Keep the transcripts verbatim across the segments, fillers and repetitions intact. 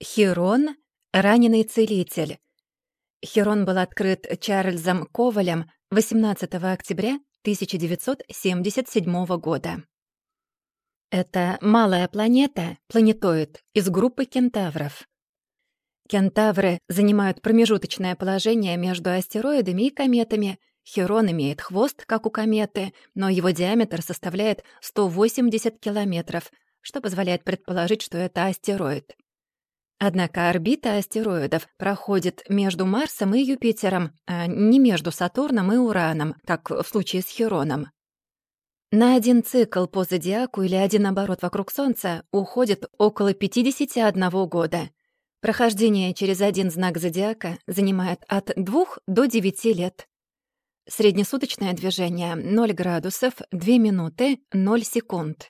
Хирон — раненый целитель. Хирон был открыт Чарльзом Ковалем восемнадцатого октября тысяча девятьсот семьдесят седьмого года. Это малая планета, планетоид, из группы кентавров. Кентавры занимают промежуточное положение между астероидами и кометами. Хирон имеет хвост, как у кометы, но его диаметр составляет сто восемьдесят километров, что позволяет предположить, что это астероид. Однако орбита астероидов проходит между Марсом и Юпитером, а не между Сатурном и Ураном, как в случае с Хироном. На один цикл по зодиаку или один оборот вокруг Солнца уходит около пятьдесят один года. Прохождение через один знак зодиака занимает от двух до девяти лет. Среднесуточное движение — ноль градусов, две минуты, ноль секунд.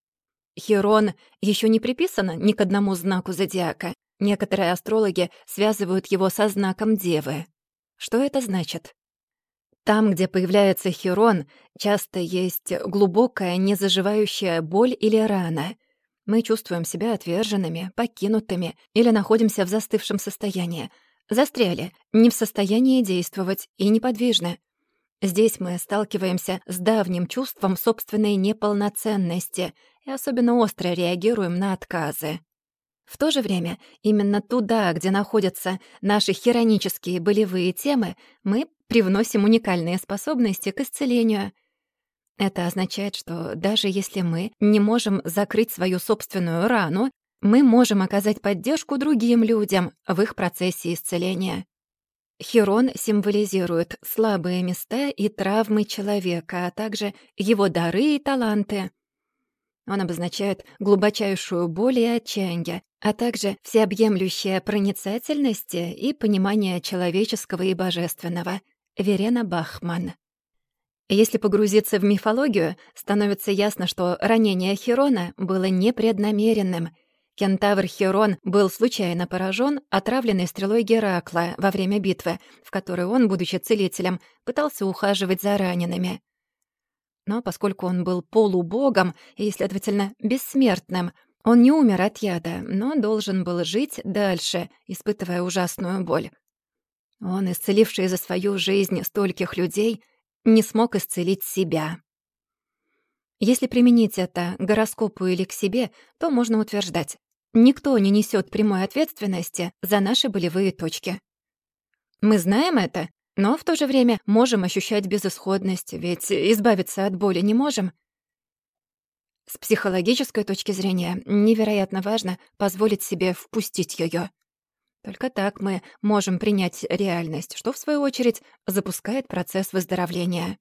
Хирон еще не приписан ни к одному знаку зодиака. Некоторые астрологи связывают его со знаком Девы. Что это значит? Там, где появляется Хирон, часто есть глубокая незаживающая боль или рана. Мы чувствуем себя отверженными, покинутыми или находимся в застывшем состоянии. Застряли, не в состоянии действовать и неподвижны. Здесь мы сталкиваемся с давним чувством собственной неполноценности и особенно остро реагируем на отказы. В то же время именно туда, где находятся наши хиронические болевые темы, мы привносим уникальные способности к исцелению. Это означает, что даже если мы не можем закрыть свою собственную рану, мы можем оказать поддержку другим людям в их процессе исцеления. Хирон символизирует слабые места и травмы человека, а также его дары и таланты. Он обозначает глубочайшую боль и отчаяние, а также всеобъемлющая проницательность и понимание человеческого и божественного. Верена Бахман. Если погрузиться в мифологию, становится ясно, что ранение Хирона было непреднамеренным. Кентавр Хирон был случайно поражен отравленной стрелой Геракла во время битвы, в которой он, будучи целителем, пытался ухаживать за ранеными. Но поскольку он был полубогом и, следовательно, бессмертным, он не умер от яда, но должен был жить дальше, испытывая ужасную боль. Он, исцеливший за свою жизнь стольких людей, не смог исцелить себя. Если применить это к гороскопу или к себе, то можно утверждать: никто не несет прямой ответственности за наши болевые точки. Мы знаем это, но в то же время можем ощущать безысходность, ведь избавиться от боли не можем. С психологической точки зрения невероятно важно позволить себе впустить ее. Только так мы можем принять реальность, что, в свою очередь, запускает процесс выздоровления.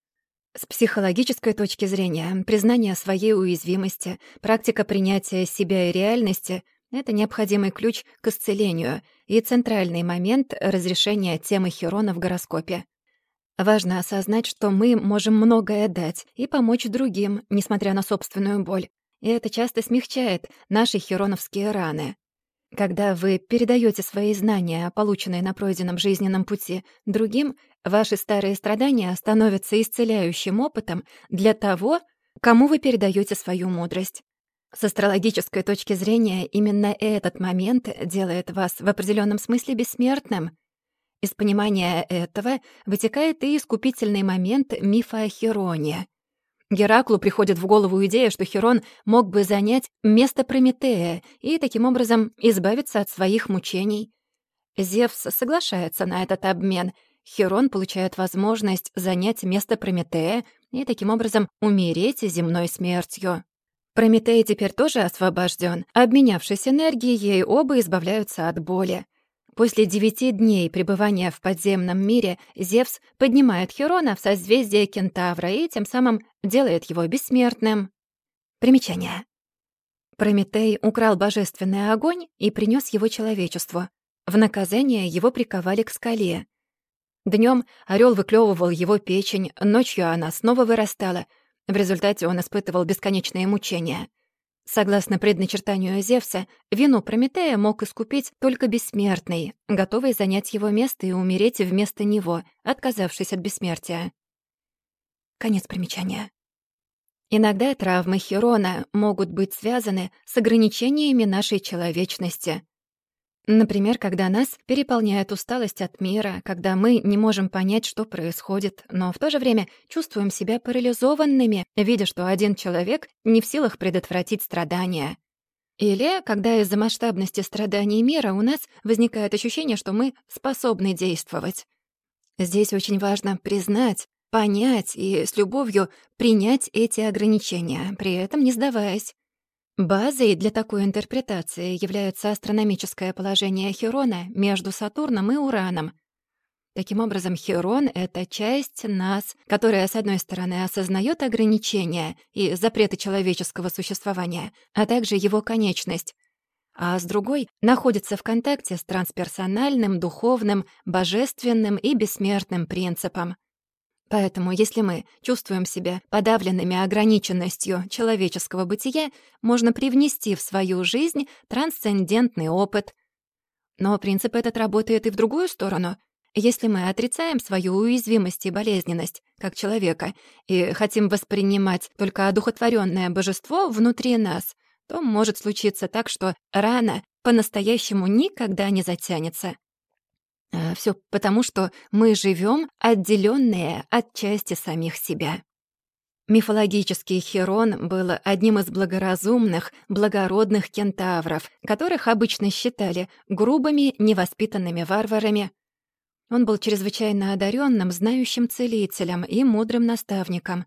С психологической точки зрения признание своей уязвимости, практика принятия себя и реальности — это необходимый ключ к исцелению и центральный момент разрешения темы Хирона в гороскопе. Важно осознать, что мы можем многое дать и помочь другим, несмотря на собственную боль. И это часто смягчает наши хироновские раны. Когда вы передаете свои знания, полученные на пройденном жизненном пути, другим, ваши старые страдания становятся исцеляющим опытом для того, кому вы передаете свою мудрость. С астрологической точки зрения именно этот момент делает вас в определенном смысле бессмертным. Из понимания этого вытекает и искупительный момент мифа о Хироне. Гераклу приходит в голову идея, что Хирон мог бы занять место Прометея и таким образом избавиться от своих мучений. Зевс соглашается на этот обмен. Хирон получает возможность занять место Прометея и таким образом умереть земной смертью. Прометей теперь тоже освобожден. Обменявшись энергией, оба избавляются от боли. После девяти дней пребывания в подземном мире Зевс поднимает Хирона в созвездие Кентавра и тем самым делает его бессмертным. Примечание. Прометей украл божественный огонь и принес его человечеству. В наказание его приковали к скале. Днем орел выклевывал его печень, ночью она снова вырастала. В результате он испытывал бесконечные мучения. Согласно предначертанию Зевса, вину Прометея мог искупить только бессмертный, готовый занять его место и умереть вместо него, отказавшись от бессмертия. Конец примечания. Иногда травмы Хирона могут быть связаны с ограничениями нашей человечности. Например, когда нас переполняет усталость от мира, когда мы не можем понять, что происходит, но в то же время чувствуем себя парализованными, видя, что один человек не в силах предотвратить страдания. Или когда из-за масштабности страданий мира у нас возникает ощущение, что мы способны действовать. Здесь очень важно признать, понять и с любовью принять эти ограничения, при этом не сдаваясь. Базой для такой интерпретации является астрономическое положение Хирона между Сатурном и Ураном. Таким образом, Хирон — это часть нас, которая, с одной стороны, осознаёт ограничения и запреты человеческого существования, а также его конечность, а с другой — находится в контакте с трансперсональным, духовным, божественным и бессмертным принципом. Поэтому, если мы чувствуем себя подавленными ограниченностью человеческого бытия, можно привнести в свою жизнь трансцендентный опыт. Но принцип этот работает и в другую сторону. Если мы отрицаем свою уязвимость и болезненность как человека и хотим воспринимать только одухотворённое божество внутри нас, то может случиться так, что рана по-настоящему никогда не затянется. А всё потому, что мы живём отделённые от части самих себя. Мифологический Хирон был одним из благоразумных, благородных кентавров, которых обычно считали грубыми, невоспитанными варварами. Он был чрезвычайно одарённым, знающим целителем и мудрым наставником,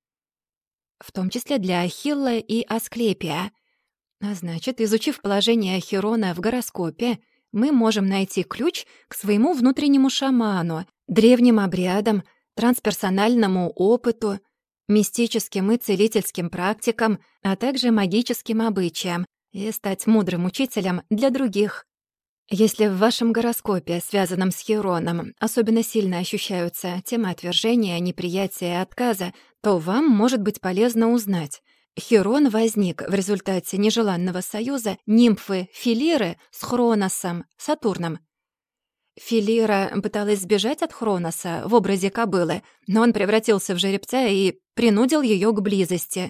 в том числе для Ахилла и Асклепия. А значит, изучив положение Хирона в гороскопе, мы можем найти ключ к своему внутреннему шаману, древним обрядам, трансперсональному опыту, мистическим и целительским практикам, а также магическим обычаям и стать мудрым учителем для других. Если в вашем гороскопе, связанном с Хироном, особенно сильно ощущаются темы отвержения, неприятия и отказа, то вам может быть полезно узнать. Хирон возник в результате нежеланного союза нимфы Филиры с Хроносом, Сатурном. Филира пыталась сбежать от Хроноса в образе кобылы, но он превратился в жеребца и принудил её к близости.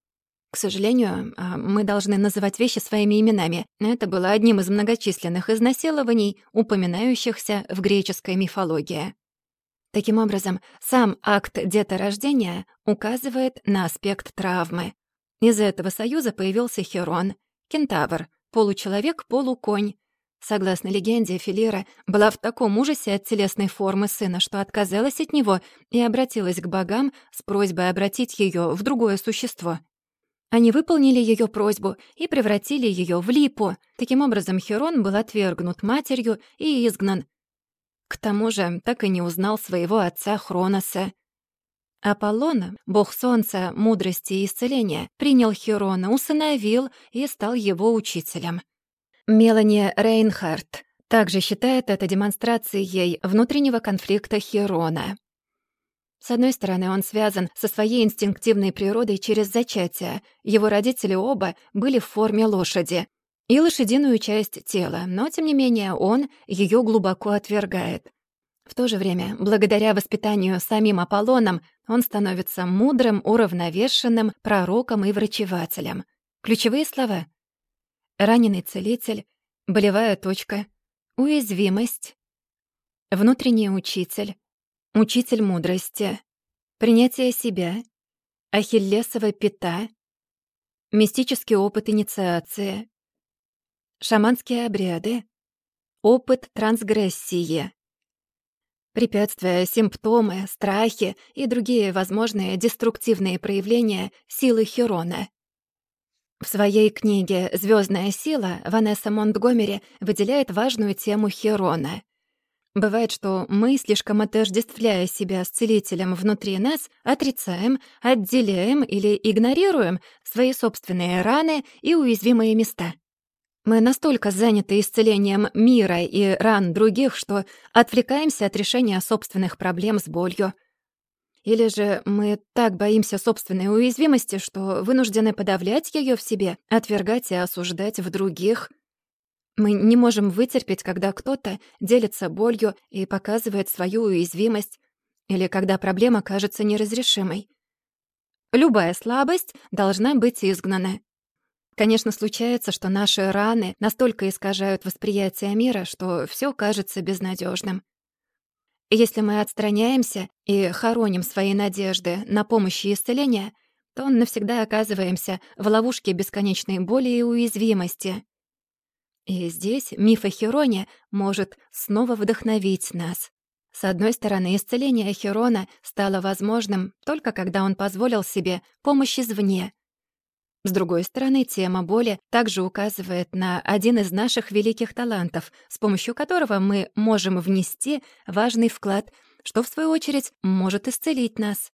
К сожалению, мы должны называть вещи своими именами. Это было одним из многочисленных изнасилований, упоминающихся в греческой мифологии. Таким образом, сам акт деторождения указывает на аспект травмы. Из этого союза появился Хирон, кентавр, получеловек-полуконь. Согласно легенде, Филира была в таком ужасе от телесной формы сына, что отказалась от него и обратилась к богам с просьбой обратить её в другое существо. Они выполнили её просьбу и превратили её в липу. Таким образом, Хирон был отвергнут матерью и изгнан. К тому же так и не узнал своего отца Хроноса. Аполлон, бог солнца, мудрости и исцеления, принял Хирона, усыновил и стал его учителем. Мелани Рейнхард также считает это демонстрацией внутреннего конфликта Хирона. С одной стороны, он связан со своей инстинктивной природой через зачатие. Его родители оба были в форме лошади и лошадиную часть тела, но, тем не менее, он её глубоко отвергает. В то же время, благодаря воспитанию самим Аполлоном, он становится мудрым, уравновешенным пророком и врачевателем. Ключевые слова: раненый целитель, болевая точка, уязвимость, внутренний учитель, учитель мудрости, принятие себя, ахиллесова пята, мистический опыт инициации, шаманские обряды, опыт трансгрессии, препятствия, симптомы, страхи и другие возможные деструктивные проявления силы Хирона. В своей книге «Звёздная сила» Ванесса Монтгомери выделяет важную тему Хирона. Бывает, что мы, слишком отождествляя себя с целителем внутри нас, отрицаем, отделяем или игнорируем свои собственные раны и уязвимые места. Мы настолько заняты исцелением мира и ран других, что отвлекаемся от решения собственных проблем с болью. Или же мы так боимся собственной уязвимости, что вынуждены подавлять её в себе, отвергать и осуждать в других. Мы не можем вытерпеть, когда кто-то делится болью и показывает свою уязвимость, или когда проблема кажется неразрешимой. Любая слабость должна быть изгнана. Конечно, случается, что наши раны настолько искажают восприятие мира, что всё кажется безнадёжным. Если мы отстраняемся и хороним свои надежды на помощь и исцеление, то навсегда оказываемся в ловушке бесконечной боли и уязвимости. И здесь миф о Хироне может снова вдохновить нас. С одной стороны, исцеление Хирона стало возможным только когда он позволил себе помощь извне. С другой стороны, тема боли также указывает на один из наших великих талантов, с помощью которого мы можем внести важный вклад, что, в свою очередь, может исцелить нас.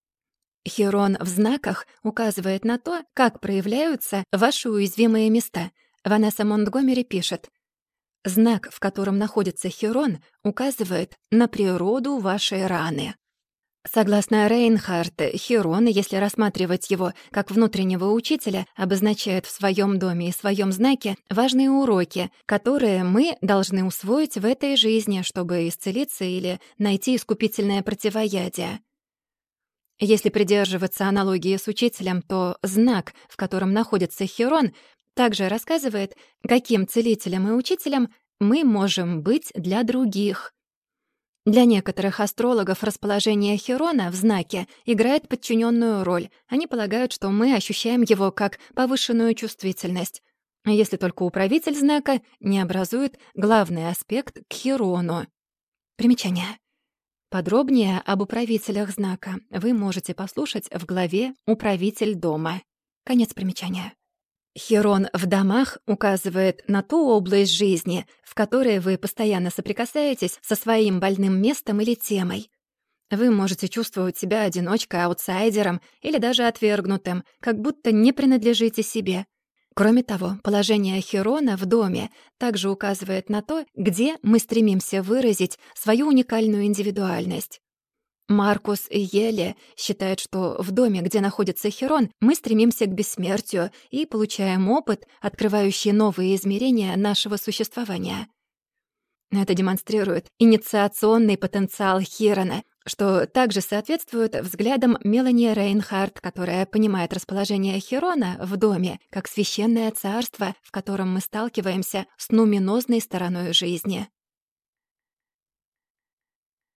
Хирон в знаках указывает на то, как проявляются ваши уязвимые места. Ванесса Монтгомери пишет: «Знак, в котором находится Хирон, указывает на природу вашей раны». Согласно Рейнхард, Хирон, если рассматривать его как внутреннего учителя, обозначает в своем доме и своем знаке важные уроки, которые мы должны усвоить в этой жизни, чтобы исцелиться или найти искупительное противоядие. Если придерживаться аналогии с учителем, то знак, в котором находится Хирон, также рассказывает, каким целителем и учителем мы можем быть для других. Для некоторых астрологов расположение Хирона в знаке играет подчиненную роль. Они полагают, что мы ощущаем его как повышенную чувствительность, если только управитель знака не образует главный аспект к Хирону. Примечание. Подробнее об управителях знака вы можете послушать в главе «Управитель дома». Конец примечания. Хирон в домах указывает на ту область жизни, в которой вы постоянно соприкасаетесь со своим больным местом или темой. Вы можете чувствовать себя одиночкой, аутсайдером или даже отвергнутым, как будто не принадлежите себе. Кроме того, положение Хирона в доме также указывает на то, где мы стремимся выразить свою уникальную индивидуальность. Маркус Йеле считает, что в доме, где находится Хирон, мы стремимся к бессмертию и получаем опыт, открывающий новые измерения нашего существования. Это демонстрирует инициационный потенциал Хирона, что также соответствует взглядам Мелани Рейнхард, которая понимает расположение Хирона в доме как священное царство, в котором мы сталкиваемся с нуминозной стороной жизни.